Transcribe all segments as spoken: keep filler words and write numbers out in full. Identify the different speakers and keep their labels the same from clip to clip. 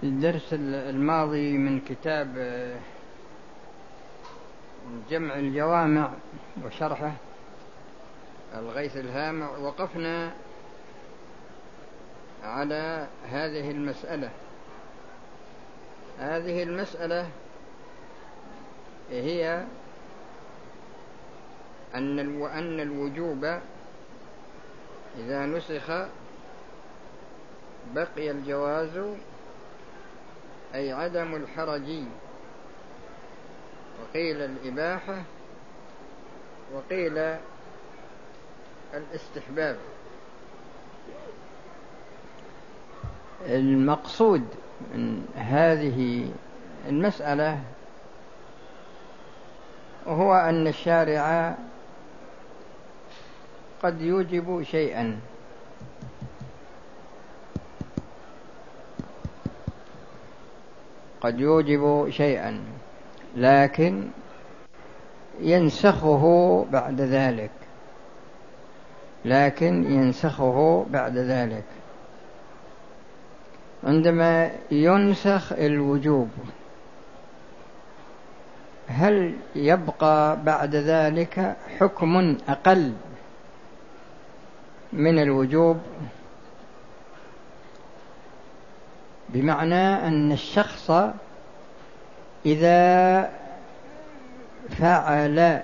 Speaker 1: الدرس الماضي من كتاب جمع الجوامع وشرحه الغيث الهامع وقفنا على هذه المسألة. هذه المسألة هي أن وأن الوجوب إذا نسخ بقي الجواز، أي عدم الحرج، وقيل الإباحة، وقيل الاستحباب. المقصود من هذه المسألة هو أن الشارع قد يوجب شيئا قد يوجب شيئا لكن ينسخه بعد ذلك لكن ينسخه بعد ذلك عندما ينسخ الوجوب، هل يبقى بعد ذلك حكم أقل من الوجوب؟ بمعنى أن الشخص إذا فعل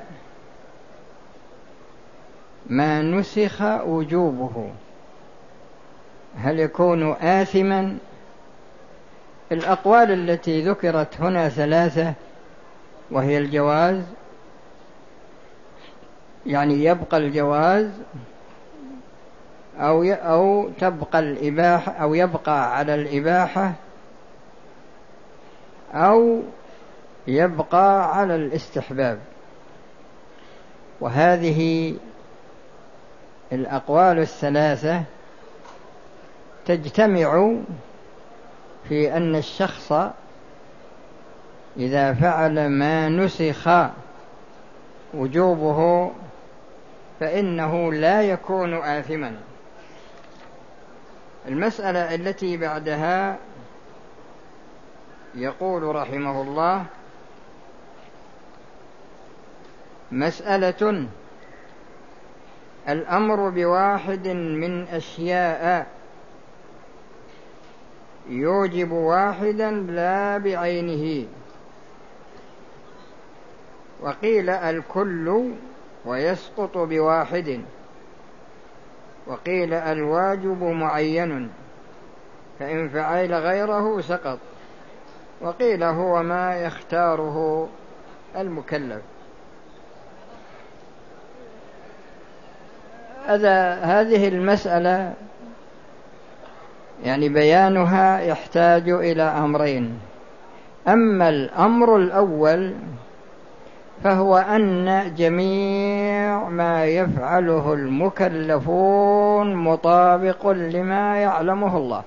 Speaker 1: ما نسخ وجوبه هل يكون آثما؟ الأقوال التي ذكرت هنا ثلاثة، وهي الجواز، يعني يبقى الجواز، أو أو تبقى الإباحة، أو يبقى على الإباحة، أو يبقى على الاستحباب. وهذه الأقوال الثلاثة تجتمع في أن الشخص إذا فعل ما نسخ وجوبه فإنه لا يكون آثما. المسألة التي بعدها يقول رحمه الله: مسألة الأمر بواحد من أشياء يوجب واحدا لا بعينه، وقيل الكل ويسقط بواحد، وقيل الواجب معين فإن فعل غيره سقط، وقيل هو ما يختاره المكلف. هذه المسألة يعني بيانها يحتاج إلى أمرين. أما الأمر الأول فهو أن جميع ما يفعله المكلفون مطابق لما يعلمه الله،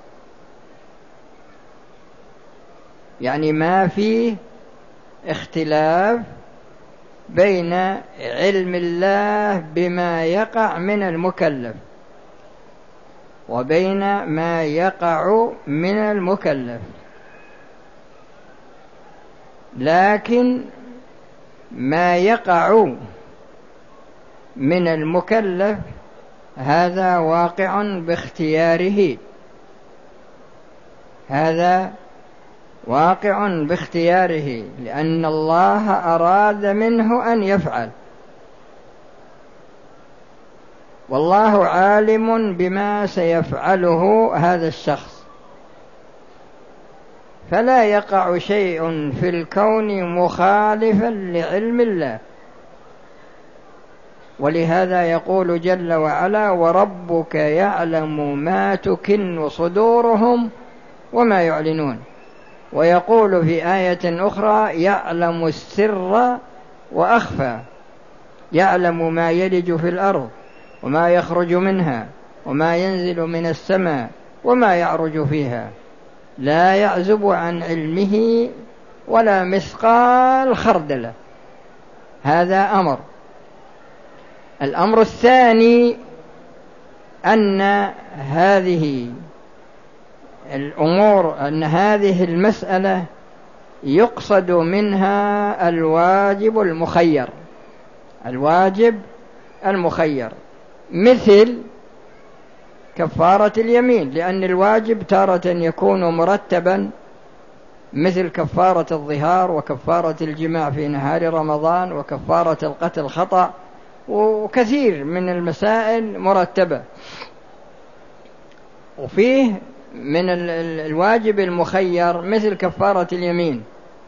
Speaker 1: يعني ما فيه اختلاف بين علم الله بما يقع من المكلف وبين ما يقع من المكلف، لكن ما يقع من المكلف هذا واقع باختياره هذا واقع باختياره لأن الله أراد منه أن يفعل، والله عالم بما سيفعله هذا الشخص، فلا يقع شيء في الكون مخالفا لعلم الله. ولهذا يقول جل وعلا: وربك يعلم ما تكن صدورهم وما يعلنون. ويقول في آية أخرى: يعلم السر وأخفى، يعلم ما يلج في الأرض وما يخرج منها وما ينزل من السماء وما يعرج فيها، لا يعزب عن علمه ولا مثقال خردلة. هذا أمر. الأمر الثاني أن هذه الأمور أن هذه المسألة يقصد منها الواجب المخير، الواجب المخير مثل كفارة اليمين، لأن الواجب تارة يكون مرتبا مثل كفارة الظهار وكفارة الجماع في نهار رمضان وكفارة القتل خطأ، وكثير من المسائل مرتبة. وفيه من الواجب المخير مثل كفارة اليمين،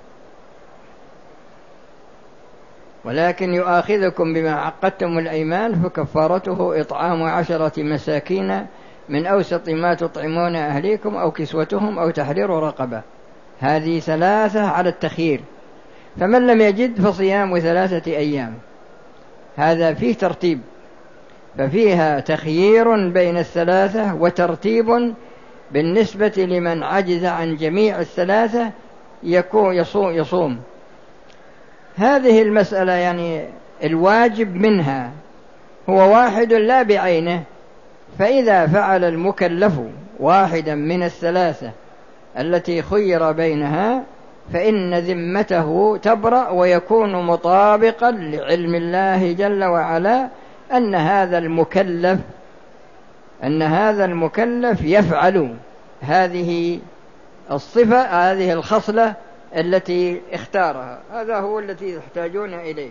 Speaker 1: ولكن يؤاخذكم بما عقدتم الأيمان فكفارته إطعام عشرة مساكين من أوسط ما تطعمون أهليكم أو كسوتهم أو تحرير رقبة. هذه ثلاثة على التخيير، فمن لم يجد فصيام ثلاثة أيام. هذا فيه ترتيب، ففيها تخيير بين الثلاثة وترتيب بالنسبة لمن عجز عن جميع الثلاثة يكون يصوم, يصوم. هذه المسألة يعني الواجب منها هو واحد لا بعينه، فإذا فعل المكلف واحدا من الثلاثة التي خير بينها فإن ذمته تبرأ، ويكون مطابقا لعلم الله جل وعلا أن هذا المكلف أن هذا المكلف يفعل هذه الصفة، هذه الخصلة التي اختارها. هذا هو التي يحتاجون إليه.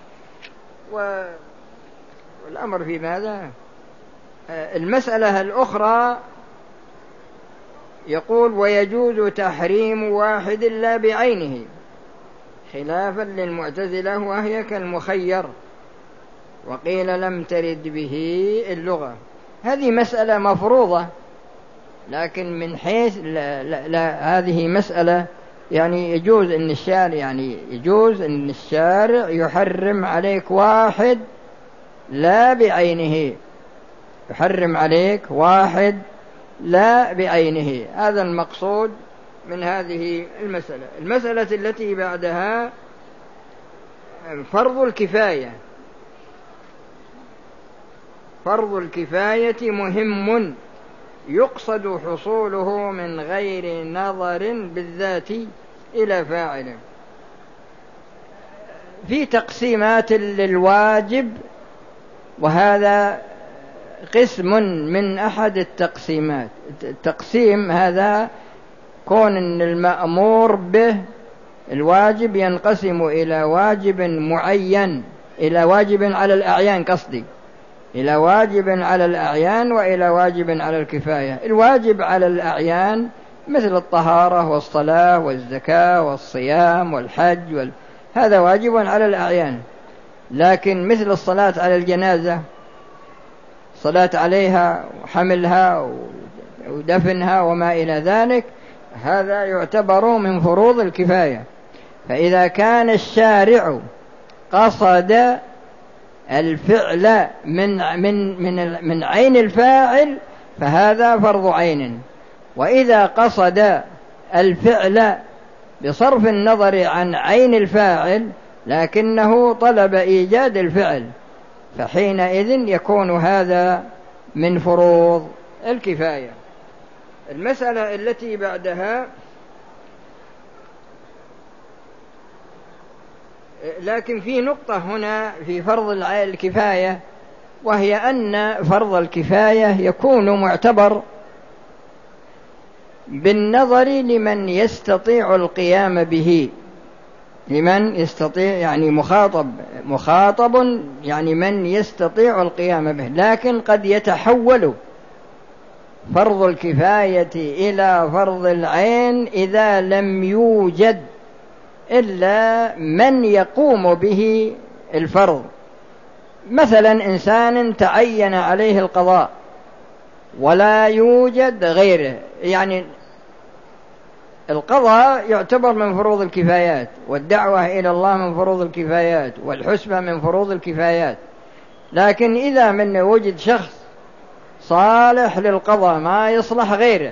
Speaker 1: والأمر في ماذا؟ المسألة الأخرى يقول ويجوز تحريم واحد لا بعينه خلافا للمعتزلة وهي كالمخير، وقيل لم ترد به اللغة. هذه مسألة مفروضة، لكن من حيث لا لا لا هذه مسألة يعني يجوز أن الشارع يعني يجوز أن الشارع يحرم عليك واحد لا بعينه، يحرم عليك واحد لا بعينه. هذا المقصود من هذه المسألة. المسألة التي بعدها فرض الكفاية. فرض الكفاية مهم يقصد حصوله من غير نظر بالذات إلى فاعله. في تقسيمات للواجب، وهذا قسم من أحد التقسيمات. التقسيم هذا كون أن المأمور به الواجب ينقسم إلى واجب معين، إلى واجب على الأعيان قصدي إلى واجب على الأعيان وإلى واجب على الكفاية. الواجب على الأعيان مثل الطهارة والصلاة والزكاة والصيام والحج وال... هذا واجب على الأعيان. لكن مثل الصلاة على الجنازة، صلاة عليها وحملها ودفنها وما إلى ذلك، هذا يعتبر من فروض الكفاية. فإذا كان الشارع قصد الفعل من من من من عين الفاعل فهذا فرض عين، وإذا قصد الفعل بصرف النظر عن عين الفاعل لكنه طلب إيجاد الفعل فحينئذ يكون هذا من فروض الكفاية. المسألة التي بعدها، لكن في نقطة هنا في فرض الكفاية، وهي أن فرض الكفاية يكون معتبر بالنظر لمن يستطيع القيام به، لمن يستطيع يعني مخاطب مخاطب يعني من يستطيع القيام به. لكن قد يتحول فرض الكفاية إلى فرض العين إذا لم يوجد إلا من يقوم به الفرض. مثلا إنسان تعين عليه القضاء ولا يوجد غيره، يعني القضاء يعتبر من فروض الكفايات، والدعوة إلى الله من فروض الكفايات، والحسبة من فروض الكفايات. لكن إذا من وجد شخص صالح للقضاء ما يصلح غيره،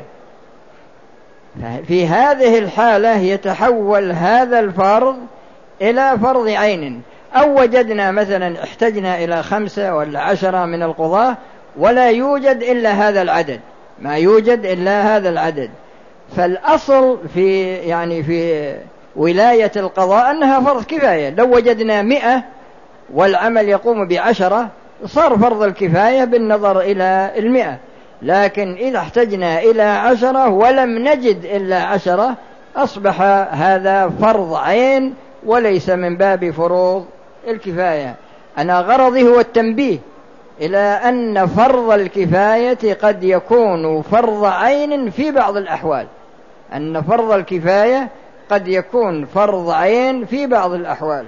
Speaker 1: في هذه الحالة يتحول هذا الفرض إلى فرض عين. أو وجدنا مثلا احتجنا إلى خمسة ولا عشرة من القضاة ولا يوجد إلا هذا العدد، ما يوجد إلا هذا العدد، فالأصل في يعني في ولاية القضاء أنها فرض كفاية. لو وجدنا مئة والعمل يقوم بعشرة صار فرض الكفاية بالنظر إلى المئة، لكن إذا احتجنا إلى عشرة ولم نجد إلا عشرة أصبح هذا فرض عين وليس من باب فروض الكفاية. أنا غرضي هو التنبيه إلى أن فرض الكفاية قد يكون فرض عين في بعض الأحوال، أن فرض الكفاية قد يكون فرض عين في بعض الأحوال.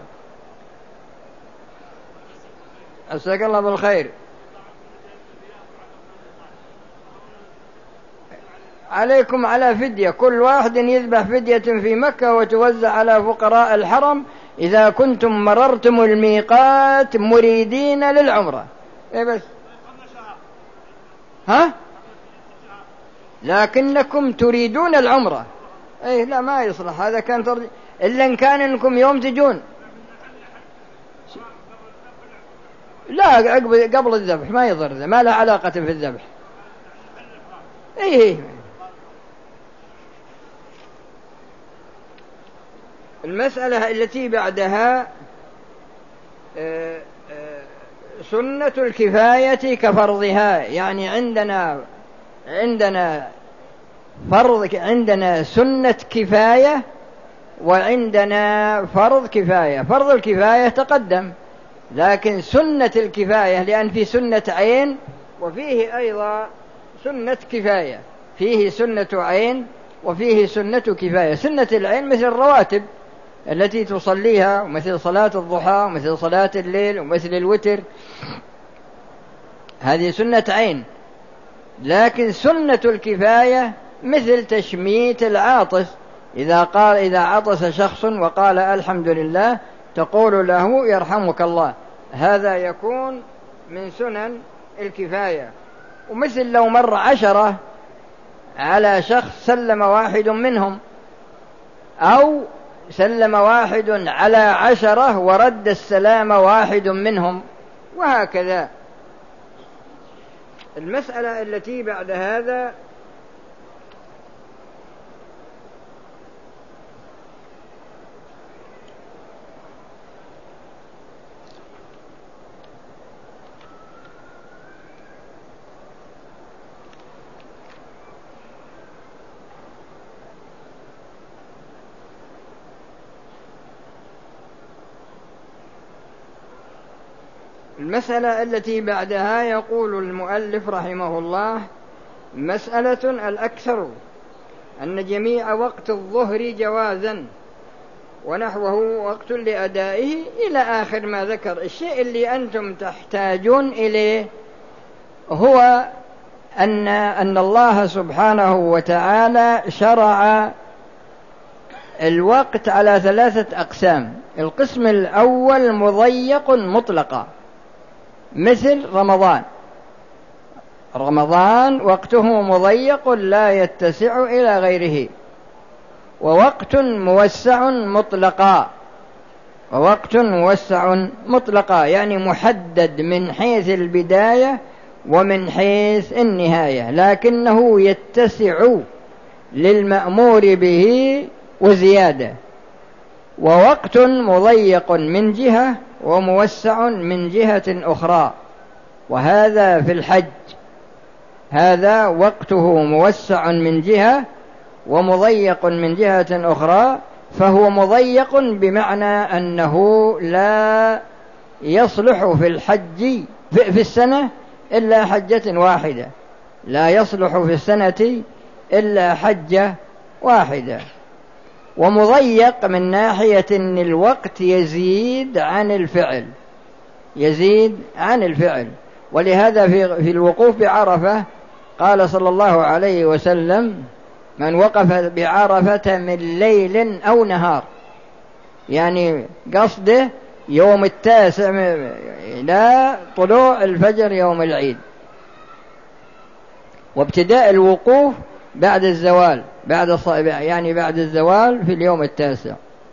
Speaker 1: أسألك الله بالخير. عليكم على فدية، كل واحد يذبح فدية في مكة وتوزع على فقراء الحرم إذا كنتم مررتم الميقات مريدين للعمرة. إيه بس ها لكنكم تريدون العمرة. إيه لا ما يصلح هذا، كان ترجي إلا إن كان إنكم يوم تجون. لا قبل الذبح ما يضر، ما له علاقة في الذبح. إيه المسألة التي بعدها سنة الكفاية كفرضها، يعني عندنا عندنا فرض، عندنا سنة كفاية وعندنا فرض كفاية. فرض الكفاية تقدم، لكن سنة الكفاية لأن في سنة عين وفيه أيضا سنة كفاية، فيه سنة عين وفيه سنة كفاية. سنة العين مثل الرواتب التي تصليها، ومثل صلاة الضحى ومثل صلاة الليل ومثل الوتر، هذه سنة عين. لكن سنة الكفاية مثل تشميت العاطس، إذا قال إذا عطس شخص وقال الحمد لله تقول له يرحمك الله، هذا يكون من سنن الكفاية. ومثل لو مر عشرة على شخص سلم واحد منهم، أو سلم واحد على عشرة ورد السلام واحد منهم، وهكذا. المسألة التي بعد هذا المسألة التي بعدها يقول المؤلف رحمه الله: مسألة الأكثر أن جميع وقت الظهر جوازا ونحوه وقت لأدائه إلى آخر ما ذكر. الشيء اللي أنتم تحتاجون إليه هو أن أن الله سبحانه وتعالى شرع الوقت على ثلاثة أقسام. القسم الأول مضيق مطلقا، مثل رمضان. رمضان وقته مضيق لا يتسع إلى غيره. ووقت موسع مطلقا، ووقت موسع مطلقا يعني محدد من حيث البداية ومن حيث النهاية، لكنه يتسع للمأمور به وزيادة. ووقت مضيق من جهة وموسع من جهة أخرى، وهذا في الحج، هذا وقته موسع من جهة ومضيق من جهة أخرى. فهو مضيق بمعنى أنه لا يصلح في الحج في السنة إلا حجة واحدة، لا يصلح في السنة إلا حجة واحدة. ومضيق من ناحية أن الوقت يزيد عن الفعل، يزيد عن الفعل. ولهذا في, في الوقوف بعرفة قال صلى الله عليه وسلم: من وقف بعرفة من ليل أو نهار، يعني قصده يوم التاسع إلى طلوع الفجر يوم العيد، وابتداء الوقوف بعد الزوال، بعد يعني بعد الزوال في اليوم التاسع.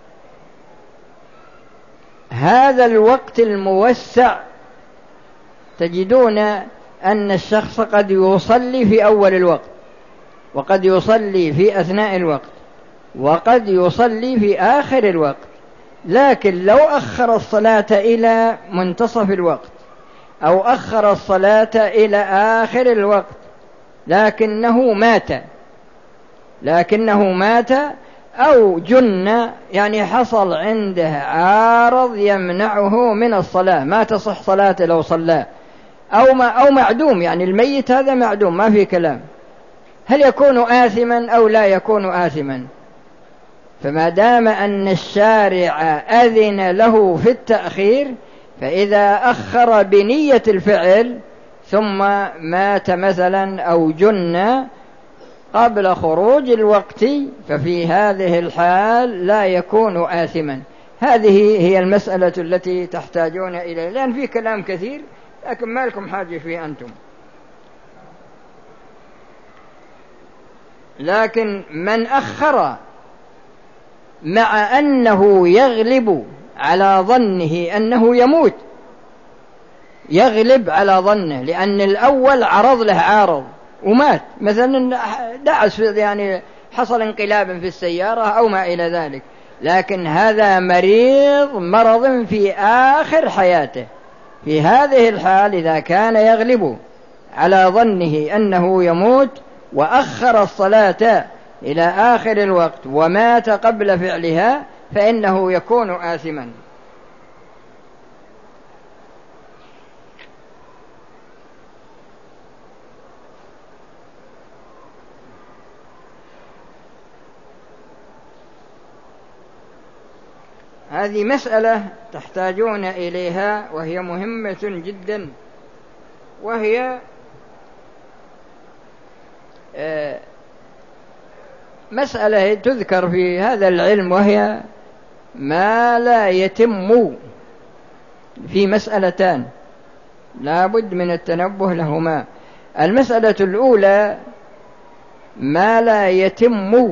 Speaker 1: هذا الوقت الموسع تجدون أن الشخص قد يصلي في أول الوقت وقد يصلي في أثناء الوقت وقد يصلي في آخر الوقت، لكن لو أخر الصلاة إلى منتصف الوقت أو أخر الصلاة إلى آخر الوقت لكنه مات لكنه مات أو جن، يعني حصل عنده عارض يمنعه من الصلاة، ما تصح صلاة لو صلى، أو ما أو معدوم، يعني الميت هذا معدوم ما في كلام، هل يكون آثما أو لا يكون آثما؟ فما دام أن الشارع أذن له في التأخير، فإذا أخر بنية الفعل ثم مات مثلا أو جن قبل خروج الوقت، ففي هذه الحال لا يكون آثما. هذه هي المسألة التي تحتاجون إليها، لأن في كلام كثير لكن ما لكم حاجة فيه أنتم. لكن من أخر مع أنه يغلب على ظنه أنه يموت، يغلب على ظنه، لأن الأول عرض له عارض ومات، مثلا دعس يعني حصل انقلاب في السيارة أو ما إلى ذلك، لكن هذا مريض مرض في آخر حياته، في هذه الحال إذا كان يغلب على ظنه أنه يموت وأخر الصلاة إلى آخر الوقت ومات قبل فعلها فإنه يكون آثما. هذه مسألة تحتاجون إليها وهي مهمة جدا، وهي مسألة تذكر في هذا العلم، وهي ما لا يتم في مسألتان لا بد من التنبه لهما. المسألة الأولى ما لا يتم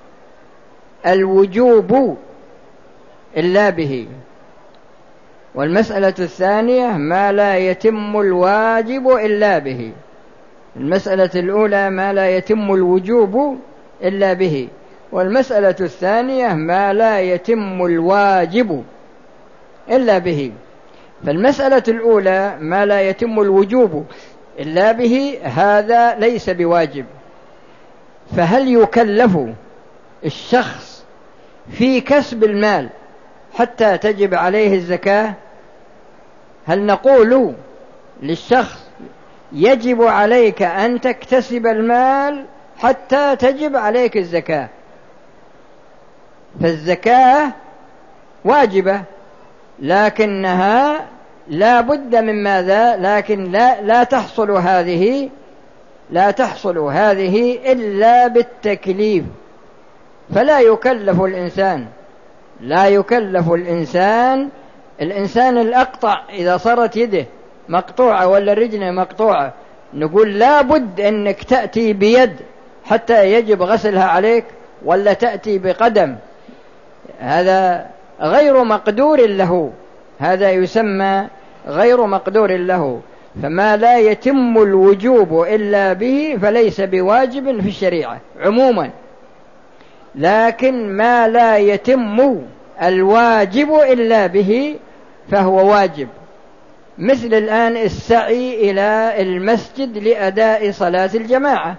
Speaker 1: الوجوب إلا به، والمسألة الثانية ما لا يتم الواجب إلا به. المسألة الأولى ما لا يتم الوجوب إلا به، والمسألة الثانية ما لا يتم الواجب إلا به. فالمسألة الأولى ما لا يتم الوجوب إلا به هذا ليس بواجب، فهل يكلف الشخص في كسب المال حتى تجب عليه الزكاة؟ هل نقول للشخص يجب عليك أن تكتسب المال حتى تجب عليك الزكاة؟ فالزكاة واجبة لكنها لا بد من ماذا؟ لكن لا, لا تحصل هذه لا تحصل هذه إلا بالتكليف، فلا يكلف الإنسان لا يكلف الإنسان الإنسان الأقطع إذا صارت يده مقطوعة ولا رجله مقطوعة، نقول لا بد أنك تأتي بيد حتى يجب غسلها عليك، ولا تأتي بقدم، هذا غير مقدور له، هذا يسمى غير مقدور له. فما لا يتم الوجوب إلا به فليس بواجب في الشريعة عموما، لكن ما لا يتم الواجب إلا به فهو واجب، مثل الآن السعي إلى المسجد لأداء صلاة الجماعة،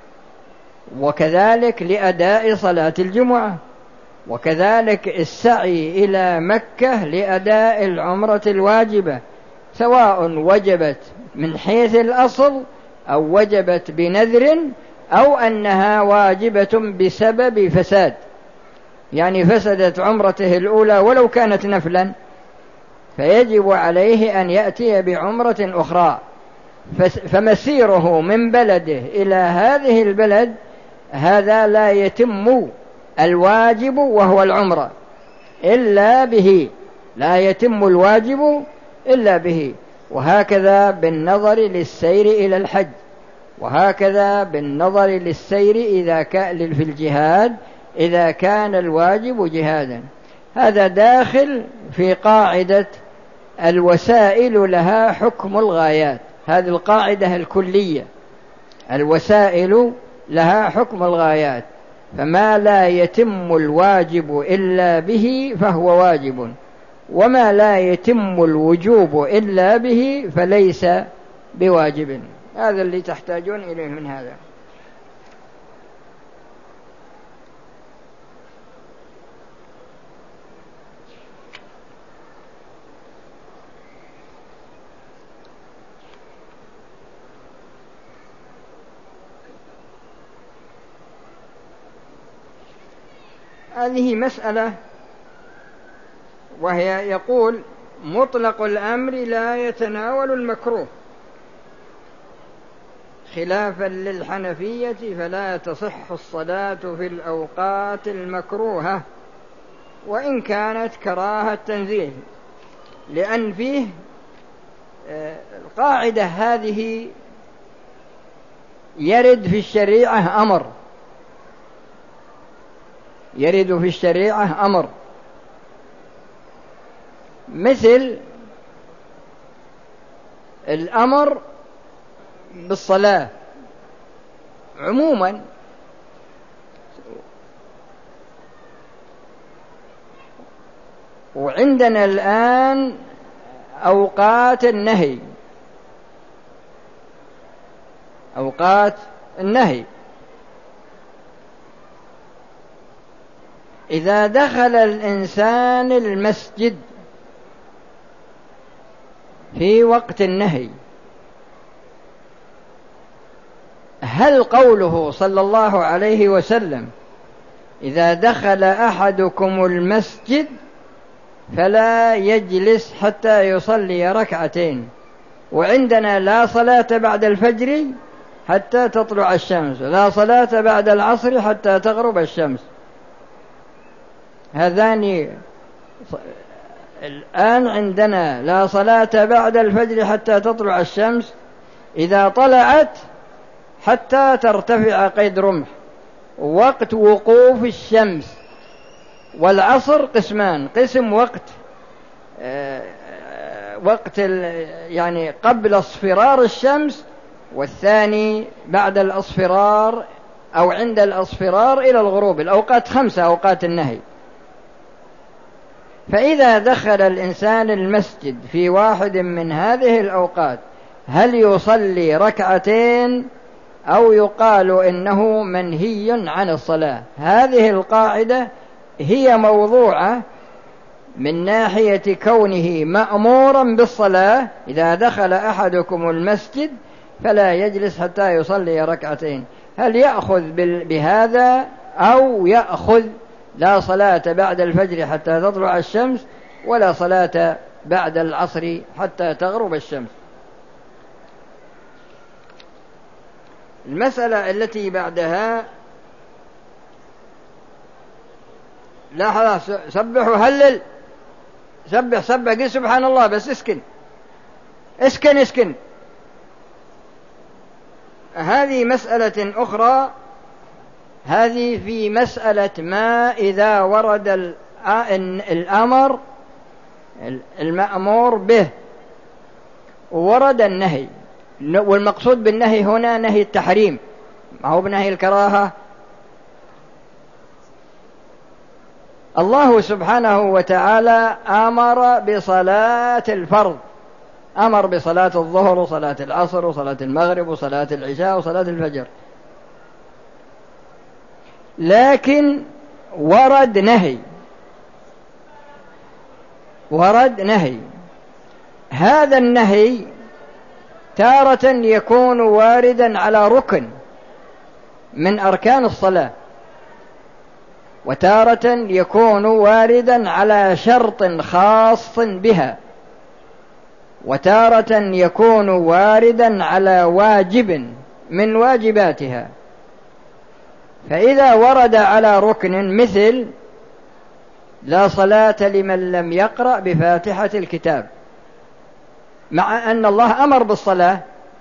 Speaker 1: وكذلك لأداء صلاة الجمعة، وكذلك السعي إلى مكة لأداء العمرة الواجبة، سواء وجبت من حيث الأصل أو وجبت بنذر أو أنها واجبة بسبب فساد، يعني فسدت عمرته الأولى ولو كانت نفلا، فيجب عليه أن يأتي بعمرة أخرى، فمسيره من بلده إلى هذه البلد هذا لا يتم الواجب وهو العمرة إلا به، لا يتم الواجب إلا به. وهكذا بالنظر للسير إلى الحج، وهكذا بالنظر للسير إذا كان في الجهاد إذا كان الواجب جهادا. هذا داخل في قاعدة الوسائل لها حكم الغايات، هذه القاعدة الكلية، الوسائل لها حكم الغايات، فما لا يتم الواجب إلا به فهو واجب، وما لا يتم الوجوب إلا به فليس بواجب. هذا اللي تحتاجون إليه من هذا. هذه مسألة، وهي يقول مطلق الأمر لا يتناول المكروه، خلافا للحنفية فلا تصح الصلاة في الأوقات المكروهة وإن كانت كراهة تنزيه، لأن فيه القاعدة هذه يرد في الشريعة أمر، يرد في الشريعة أمر، مثل الأمر بالصلاة عموما، وعندنا الآن أوقات النهي، أوقات النهي إذا دخل الإنسان المسجد في وقت النهي، هل قوله صلى الله عليه وسلم إذا دخل أحدكم المسجد فلا يجلس حتى يصلي ركعتين، وعندنا لا صلاة بعد الفجر حتى تطلع الشمس، لا صلاة بعد العصر حتى تغرب الشمس، هذان الآن عندنا لا صلاة بعد الفجر حتى تطلع الشمس، إذا طلعت حتى ترتفع قيد رمح وقت وقوف الشمس. والعصر قسمان، قسم وقت آه وقت يعني قبل اصفرار الشمس، والثاني بعد الاصفرار أو عند الاصفرار إلى الغروب، الأوقات خمسة أوقات النهي. فإذا دخل الإنسان المسجد في واحد من هذه الأوقات هل يصلي ركعتين أو يقال إنه منهي عن الصلاة؟ هذه القاعدة هي موضوعة من ناحية كونه مأمورا بالصلاة، إذا دخل أحدكم المسجد فلا يجلس حتى يصلي ركعتين، هل يأخذ بهذا أو يأخذ لا صلاة بعد الفجر حتى تطلع الشمس ولا صلاة بعد العصر حتى تغرب الشمس؟ المسألة التي بعدها، لا خلاص سبحوا هلل، سبح سبح قل سبحان الله، بس اسكن اسكن اسكن. هذه مسألة أخرى، هذه في مسألة ما إذا ورد الأمر المأمور به ورد النهي، والمقصود بالنهي هنا نهي التحريم، ما هو بنهي الكراهة. الله سبحانه وتعالى أمر بصلاة الفرض، أمر بصلاة الظهر وصلاة العصر وصلاة المغرب وصلاة العشاء وصلاة الفجر، لكن ورد نهي، ورد نهي. هذا النهي تارة يكون واردا على ركن من أركان الصلاة، وتارة يكون واردا على شرط خاص بها، وتارة يكون واردا على واجب من واجباتها. فإذا ورد على ركن مثل لا صلاة لمن لم يقرأ بفاتحة الكتاب، مع أن الله أمر بالصلاة،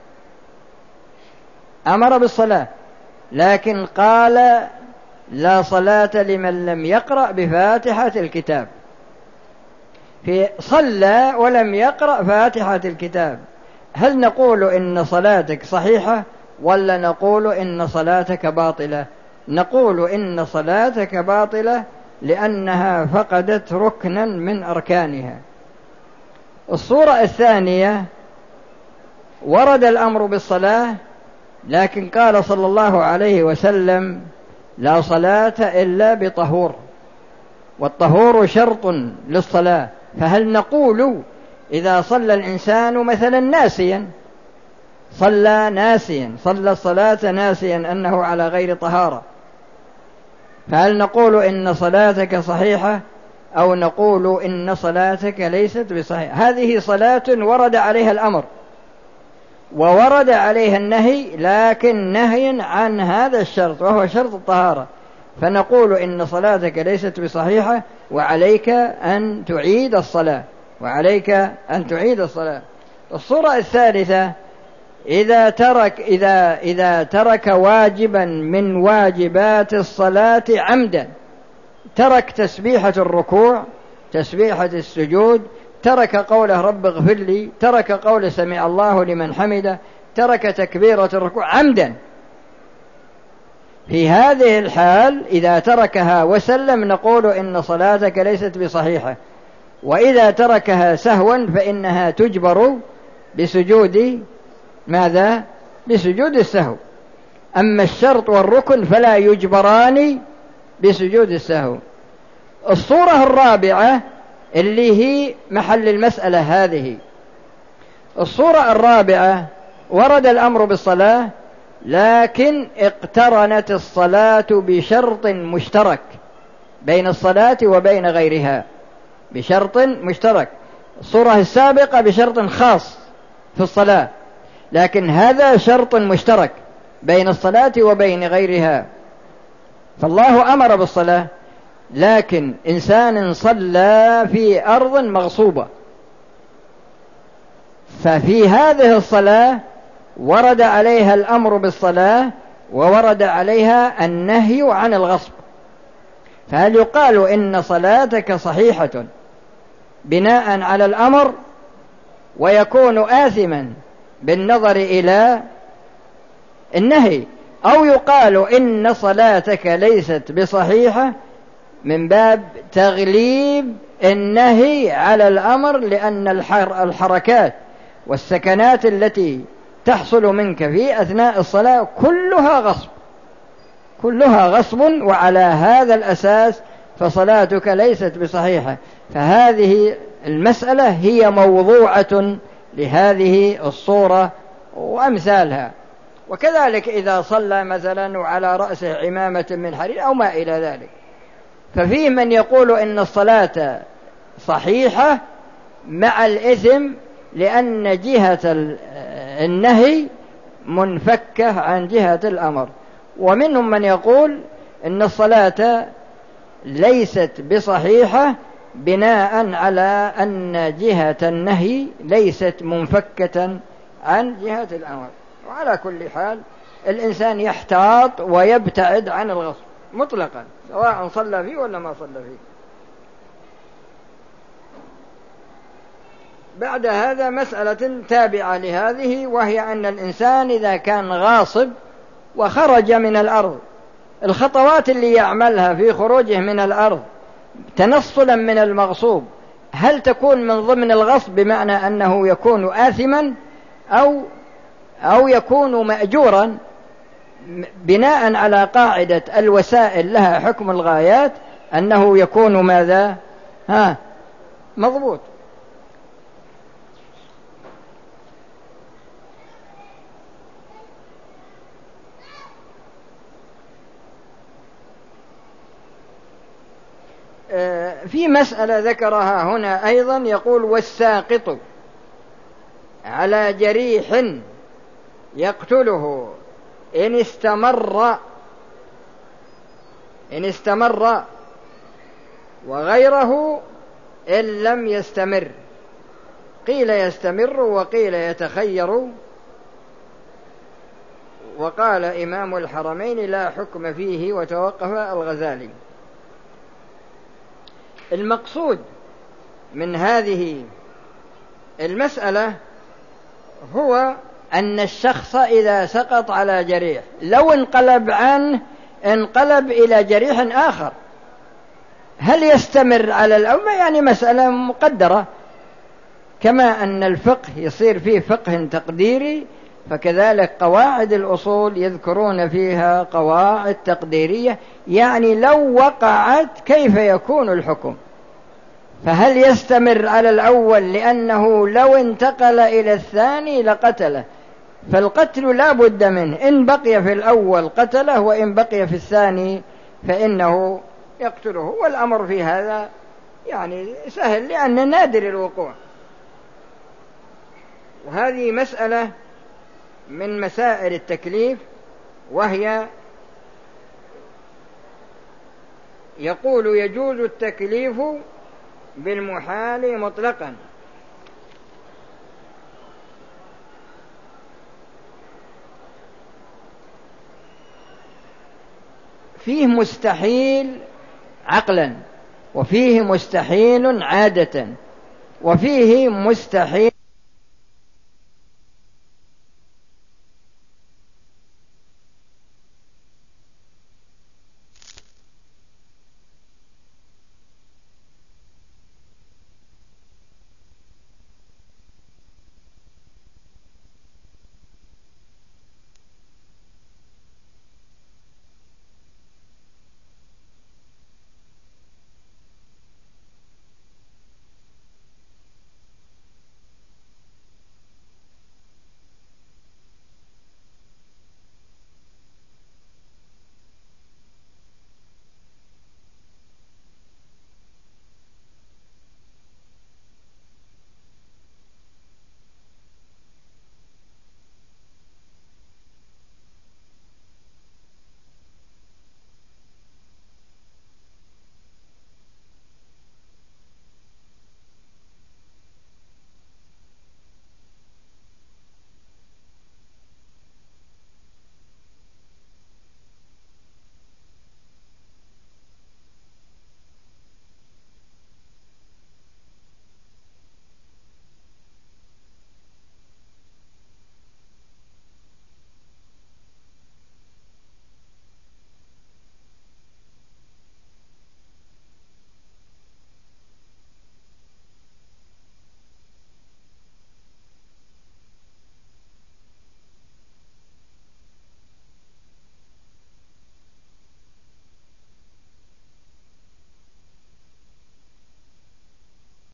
Speaker 1: أمر بالصلاة، لكن قال لا صلاة لمن لم يقرأ بفاتحة الكتاب، في صلى ولم يقرأ فاتحة الكتاب، هل نقول إن صلاتك صحيحة ولا نقول إن صلاتك باطلة؟ نقول إن صلاتك باطلة لأنها فقدت ركنا من أركانها. الصورة الثانية ورد الأمر بالصلاة، لكن قال صلى الله عليه وسلم لا صلاة إلا بطهور، والطهور شرط للصلاة. فهل نقول إذا صلى الإنسان مثلا ناسيا، صلى ناسيا، صلى الصلاة ناسيا أنه على غير طهارة، فهل نقول إن صلاتك صحيحة أو نقول إن صلاتك ليست بصحيحة؟ هذه صلاة ورد عليها الأمر وورد عليها النهي، لكن نهي عن هذا الشرط وهو شرط الطهارة، فنقول إن صلاتك ليست بصحيحة وعليك أن تعيد الصلاة، وعليك أن تعيد الصلاة. الصورة الثالثة إذا ترك إذا إذا ترك واجبا من واجبات الصلاة عمدا، ترك تسبيحة الركوع، تسبيحة السجود، ترك قوله رب اغفر لي، ترك قول سمع الله لمن حمده، ترك تكبيرة الركوع عمدا، في هذه الحال إذا تركها وسلم نقول إن صلاتك ليست بصحيحة. وإذا تركها سهوا فإنها تجبر بسجود ماذا؟ بسجود السهو. أما الشرط والركن فلا يجبران بسجود السهو. الصورة الرابعة اللي هي محل المسألة هذه، الصورة الرابعة ورد الأمر بالصلاة، لكن اقترنت الصلاة بشرط مشترك بين الصلاة وبين غيرها، بشرط مشترك. الصورة السابقة بشرط خاص في الصلاة، لكن هذا شرط مشترك بين الصلاة وبين غيرها. فالله أمر بالصلاة، لكن إنسان صلى في أرض مغصوبة، ففي هذه الصلاة ورد عليها الأمر بالصلاة وورد عليها النهي عن الغصب، فهل يقال إن صلاتك صحيحة بناء على الأمر ويكون آثما بالنظر إلى النهي، أو يقال إن صلاتك ليست بصحيحة من باب تغليب النهي على الأمر، لأن الحركات والسكنات التي تحصل منك في أثناء الصلاة كلها غصب، كلها غصب، وعلى هذا الأساس فصلاتك ليست بصحيحة. فهذه المسألة هي موضوعة لهذه الصورة وأمثالها. وكذلك إذا صلى مثلا وعلى رأسه عمامة من حرير أو ما إلى ذلك، ففيه من يقول إن الصلاة صحيحة مع الإثم لأن جهة النهي منفكة عن جهة الأمر، ومنهم من يقول إن الصلاة ليست بصحيحة بناء على أن جهة النهي ليست منفكة عن جهة الأمر. وعلى كل حال الإنسان يحتاط ويبتعد عن الغصب مطلقا، سواء صلى فيه ولا ما صلى فيه. بعد هذا مسألة تابعة لهذه، وهي أن الإنسان إذا كان غاصب وخرج من الأرض، الخطوات اللي يعملها في خروجه من الأرض تنصلا من المغصوب، هل تكون من ضمن الغصب بمعنى أنه يكون آثما أو أو يكون مأجورا بناء على قاعدة الوسائل لها حكم الغايات، أنه يكون ماذا؟ ها مضبوط. في مسألة ذكرها هنا أيضا، يقول والساقط على جريح يقتله إن استمر إن استمر وغيره إن لم يستمر، قيل يستمر وقيل يتخير، وقال إمام الحرمين لا حكم فيه وتوقف الغزالي. المقصود من هذه المسألة هو أن الشخص إذا سقط على جريح لو انقلب عنه انقلب إلى جريح آخر، هل يستمر على الأول؟ يعني مسألة مقدرة، كما أن الفقه يصير فيه فقه تقديري، فكذلك قواعد الأصول يذكرون فيها قواعد تقديرية، يعني لو وقعت كيف يكون الحكم، فهل يستمر على الأول لأنه لو انتقل إلى الثاني لقتله، فالقتل لا بد منه، إن بقي في الأول قتله وإن بقي في الثاني فإنه يقتله، والأمر في هذا يعني سهل لأن نادر الوقوع. وهذه مسألة من مسائل التكليف، وهي يقول يجوز التكليف بالمحال مطلقا، فيه مستحيل عقلا، وفيه مستحيل عادة، وفيه مستحيل